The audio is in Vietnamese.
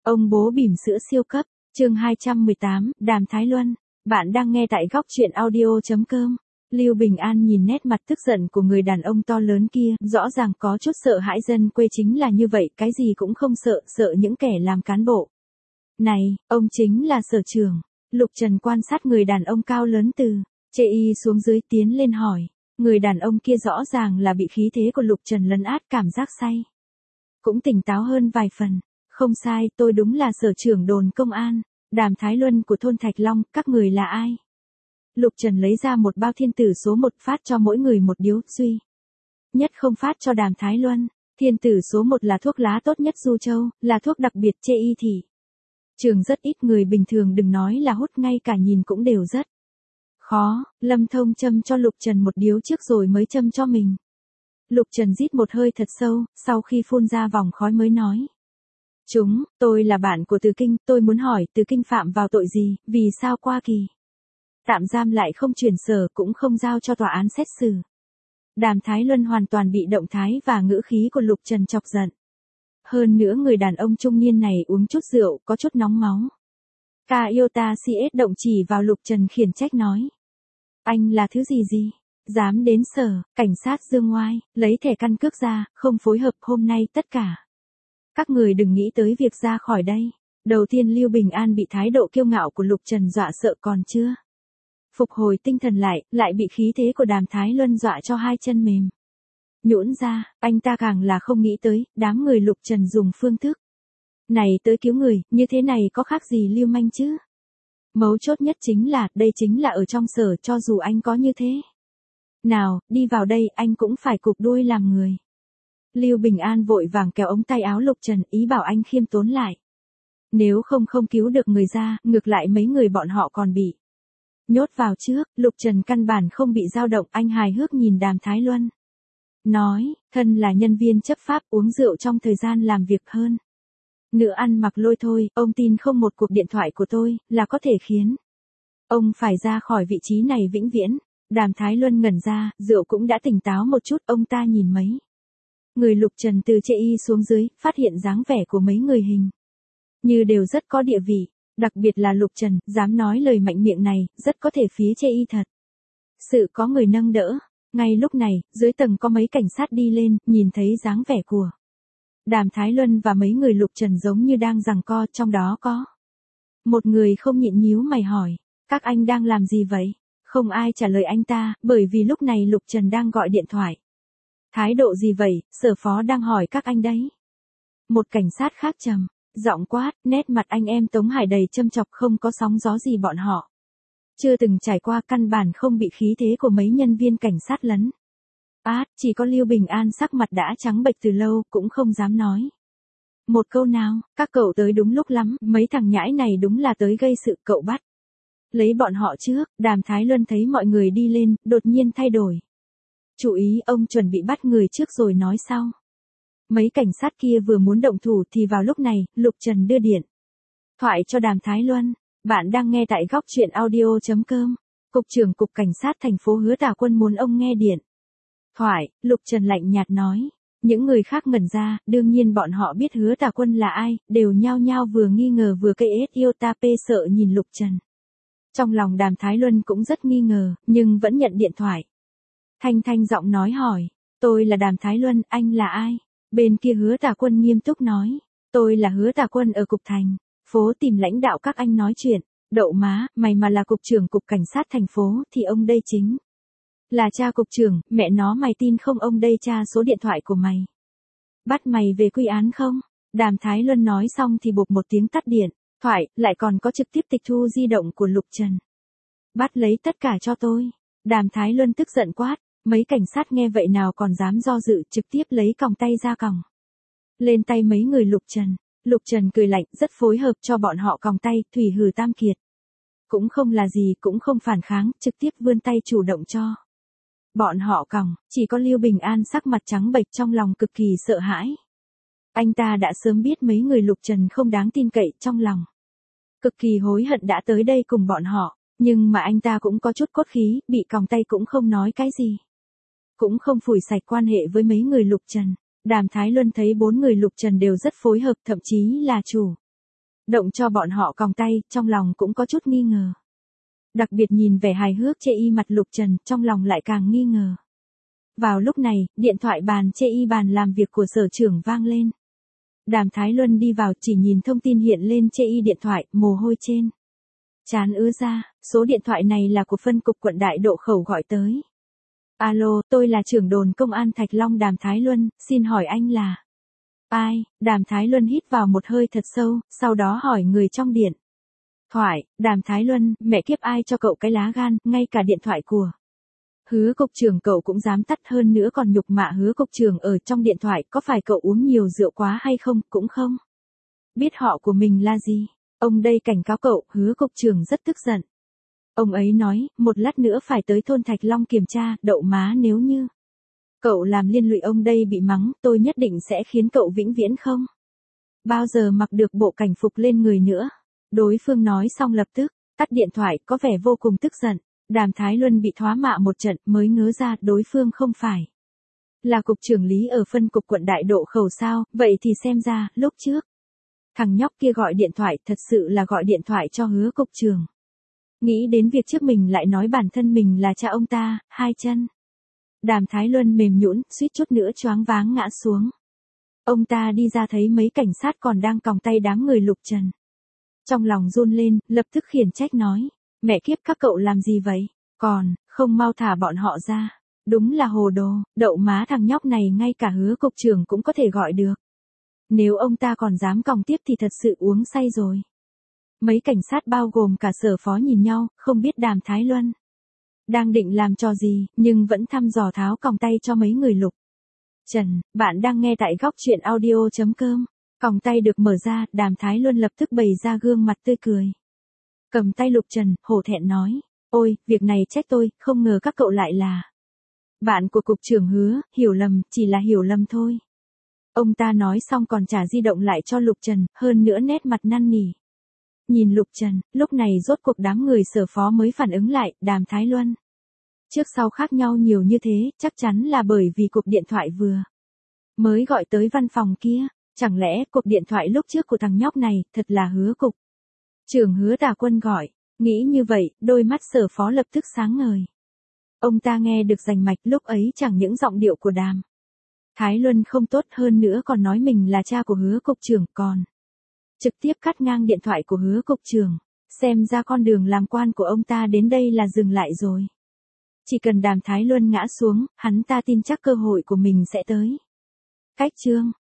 Ông bố bỉm sữa siêu cấp, chương 218, Đàm Thái Luân. Bạn đang nghe tại góc truyện audio.com. Lưu Bình An nhìn nét mặt tức giận của người đàn ông to lớn kia, rõ ràng có chút sợ hãi, dân quê chính là như vậy, cái gì cũng không sợ, sợ những kẻ làm cán bộ. Này, ông chính là Sở trưởng. Lục Trần quan sát người đàn ông cao lớn từ chê y xuống dưới, tiến lên hỏi. Người đàn ông kia rõ ràng là bị khí thế của Lục Trần lấn át, cảm giác say. Cũng tỉnh táo hơn vài phần. Không sai, tôi đúng là Sở trưởng đồn công an, Đàm Thái Luân của thôn Thạch Long, các người là ai? Lục Trần lấy ra một bao thiên tử số 1, phát cho mỗi người một điếu, duy nhất không phát cho Đàm Thái Luân. Thiên tử số 1 là thuốc lá tốt nhất Du Châu, là thuốc đặc biệt chê y thị trường rất ít người bình thường đừng nói là hút, ngay cả nhìn cũng đều rất khó. Lâm Thông châm cho Lục Trần một điếu trước rồi mới châm cho mình. Lục Trần rít một hơi thật sâu, sau khi phun ra vòng khói mới nói. Tôi là bạn của Từ Kinh, tôi muốn hỏi Từ Kinh phạm vào tội gì, vì sao qua kỳ tạm giam lại không chuyển sở, cũng không giao cho tòa án xét xử. Đàm Thái Luân hoàn toàn bị động thái và ngữ khí của Lục Trần chọc giận. Hơn nữa người đàn ông trung niên này uống chút rượu, có chút nóng máu. Kayota CS động chỉ vào Lục Trần khiển trách nói. Anh là thứ gì? Dám đến sở, cảnh sát Dương Ngoai, lấy thẻ căn cước ra, không phối hợp, hôm nay tất cả các người đừng nghĩ tới việc ra khỏi đây. Đầu tiên Lưu Bình An bị thái độ kiêu ngạo của Lục Trần dọa sợ, còn chưa phục hồi tinh thần lại bị khí thế của Đàm Thái Luân dọa cho hai chân mềm nhũn ra. Anh ta càng là không nghĩ tới, đám người Lục Trần dùng phương thức này tới cứu người, như thế này có khác gì lưu manh chứ. Mấu chốt nhất chính là, đây chính là ở trong sở, cho dù anh có như thế nào, đi vào đây anh cũng phải cụp đuôi làm người. Lưu Bình An vội vàng kéo ống tay áo Lục Trần, ý bảo anh khiêm tốn lại. Nếu không cứu được người ra, ngược lại mấy người bọn họ còn bị nhốt vào trước. Lục Trần căn bản không bị dao động, anh hài hước nhìn Đàm Thái Luân. Nói, thân là nhân viên chấp pháp, uống rượu trong thời gian làm việc hơn nữa ăn mặc lôi thôi, ông tin không một cuộc điện thoại của tôi là có thể khiến ông phải ra khỏi vị trí này vĩnh viễn. Đàm Thái Luân ngẩn ra, rượu cũng đã tỉnh táo một chút, ông ta nhìn mấy người Lục Trần từ chê y xuống dưới, phát hiện dáng vẻ của mấy người hình như đều rất có địa vị, đặc biệt là Lục Trần, dám nói lời mạnh miệng này, rất có thể phía chê y thật sự có người nâng đỡ. Ngay lúc này, dưới tầng có mấy cảnh sát đi lên, nhìn thấy dáng vẻ của Đàm Thái Luân và mấy người Lục Trần giống như đang giằng co, trong đó có một người không nhịn nhíu mày hỏi, các anh đang làm gì vậy? Không ai trả lời anh ta, bởi vì lúc này Lục Trần đang gọi điện thoại. Thái độ gì vậy, sở phó đang hỏi các anh đấy. Một cảnh sát khác trầm giọng quát, nét mặt anh em Tống Hải đầy châm chọc, không có sóng gió gì bọn họ chưa từng trải qua, căn bản không bị khí thế của mấy nhân viên cảnh sát lấn chỉ có Lưu Bình An sắc mặt đã trắng bệch từ lâu, cũng không dám nói một câu nào. Các cậu tới đúng lúc lắm, mấy thằng nhãi này đúng là tới gây sự, cậu bắt lấy bọn họ trước. Đàm Thái Luân thấy mọi người đi lên, đột nhiên thay đổi chủ ý, ông chuẩn bị bắt người trước rồi nói sau. Mấy cảnh sát kia vừa muốn động thủ thì vào lúc này, Lục Trần đưa điện thoại cho Đàm Thái Luân. Bạn đang nghe tại góc truyện audio.com. Cục trưởng Cục Cảnh sát thành phố Hứa Tà Quân muốn ông nghe điện thoại. Lục Trần lạnh nhạt nói. Những người khác ngẩn ra, đương nhiên bọn họ biết Hứa Tà Quân là ai, đều nhao nhao vừa nghi ngờ vừa cây sợ nhìn Lục Trần. Trong lòng Đàm Thái Luân cũng rất nghi ngờ, nhưng vẫn nhận điện thoại. Thanh giọng nói hỏi, tôi là Đàm Thái Luân, anh là ai? Bên kia Hứa Tà Quân nghiêm túc nói, tôi là Hứa Tà Quân ở Cục Thành phố tìm lãnh đạo các anh nói chuyện. Đậu má, mày mà là Cục trưởng Cục Cảnh sát thành phố thì ông đây chính là cha cục trưởng, mẹ nó mày tin không, ông đây tra số điện thoại của mày. Bắt mày về quy án không? Đàm Thái Luân nói xong thì bụp một tiếng tắt điện thoại, lại còn có trực tiếp tịch thu di động của Lục Trần. Bắt lấy tất cả cho tôi. Đàm Thái Luân tức giận quát, mấy cảnh sát nghe vậy nào còn dám do dự, trực tiếp lấy còng tay ra còng lên tay mấy người Lục Trần. Lục Trần cười lạnh, rất phối hợp cho bọn họ còng tay, thủy hử tam kiệt cũng không là gì, cũng không phản kháng, trực tiếp vươn tay chủ động cho bọn họ còng. Chỉ có Lưu Bình An sắc mặt trắng bệch, trong lòng cực kỳ sợ hãi. Anh ta đã sớm biết mấy người Lục Trần không đáng tin cậy, trong lòng cực kỳ hối hận đã tới đây cùng bọn họ, nhưng mà anh ta cũng có chút cốt khí, bị còng tay cũng không nói cái gì, cũng không phủi sạch quan hệ với mấy người Lục Trần. Đàm Thái Luân thấy bốn người Lục Trần đều rất phối hợp, thậm chí là chủ động cho bọn họ còng tay, trong lòng cũng có chút nghi ngờ. Đặc biệt nhìn vẻ hài hước chê y mặt Lục Trần, trong lòng lại càng nghi ngờ. Vào lúc này, điện thoại bàn chê y bàn làm việc của sở trưởng vang lên. Đàm Thái Luân đi vào chỉ nhìn thông tin hiện lên chê y điện thoại, mồ hôi trên trán ứa ra, số điện thoại này là của phân cục quận Đại Độ Khẩu gọi tới. Alo, tôi là trưởng đồn công an Thạch Long Đàm Thái Luân, xin hỏi anh là ai? Đàm Thái Luân hít vào một hơi thật sâu, sau đó hỏi người trong điện thoại. Đàm Thái Luân, mẹ kiếp ai cho cậu cái lá gan, ngay cả điện thoại của Hứa cục trưởng cậu cũng dám tắt, hơn nữa còn nhục mạ Hứa cục trưởng ở trong điện thoại, có phải cậu uống nhiều rượu quá hay không, cũng không biết họ của mình là gì. Ông đây cảnh cáo cậu. Hứa cục trưởng rất tức giận. Ông ấy nói, một lát nữa phải tới thôn Thạch Long kiểm tra, đậu má, nếu như cậu làm liên lụy ông đây bị mắng, tôi nhất định sẽ khiến cậu vĩnh viễn không bao giờ mặc được bộ cảnh phục lên người nữa. Đối phương nói xong lập tức tắt điện thoại, có vẻ vô cùng tức giận. Đàm Thái Luân bị thoá mạ một trận mới ngớ ra đối phương không phải là cục trưởng lý ở phân cục quận Đại Độ Khẩu sao, vậy thì xem ra, lúc trước thằng nhóc kia gọi điện thoại thật sự là gọi điện thoại cho Hứa cục trưởng. Nghĩ đến việc trước mình lại nói bản thân mình là cha ông ta, hai chân Đàm Thái Luân mềm nhũn, suýt chút nữa choáng váng ngã xuống. Ông ta đi ra thấy mấy cảnh sát còn đang còng tay đám người Lục Trần. Trong lòng run lên, lập tức khiển trách nói. Mẹ kiếp, các cậu làm gì vậy? Còn, không mau thả bọn họ ra. Đúng là hồ đồ, đậu má thằng nhóc này ngay cả Hứa cục trưởng cũng có thể gọi được. Nếu ông ta còn dám còng tiếp thì thật sự uống say rồi. Mấy cảnh sát bao gồm cả sở phó nhìn nhau, không biết Đàm Thái Luân đang định làm trò gì, nhưng vẫn thăm dò tháo còng tay cho mấy người Lục Trần. Bạn đang nghe tại góc truyện audio.com. Còng tay được mở ra, Đàm Thái Luân lập tức bày ra gương mặt tươi cười. Cầm tay Lục Trần, hổ thẹn nói. Ôi, việc này trách tôi, không ngờ các cậu lại là bạn của cục trưởng Hứa, hiểu lầm, chỉ là hiểu lầm thôi. Ông ta nói xong còn trả di động lại cho Lục Trần, hơn nữa nét mặt năn nỉ. Nhìn Lục Trần, lúc này rốt cuộc đám người sở phó mới phản ứng lại, Đàm Thái Luân trước sau khác nhau nhiều như thế, chắc chắn là bởi vì cuộc điện thoại vừa mới gọi tới văn phòng kia. Chẳng lẽ cuộc điện thoại lúc trước của thằng nhóc này thật là Hứa cục trưởng Hứa Tà Quân gọi? Nghĩ như vậy, đôi mắt sở phó lập tức sáng ngời. Ông ta nghe được rành mạch, lúc ấy chẳng những giọng điệu của Đàm Thái Luân không tốt, hơn nữa còn nói mình là cha của Hứa cục trưởng, còn trực tiếp cắt ngang điện thoại của Hứa cục trưởng. Xem ra con đường làm quan của ông ta đến đây là dừng lại rồi. Chỉ cần Đàm Thái Luân ngã xuống, hắn ta tin chắc cơ hội của mình sẽ tới. Cách chương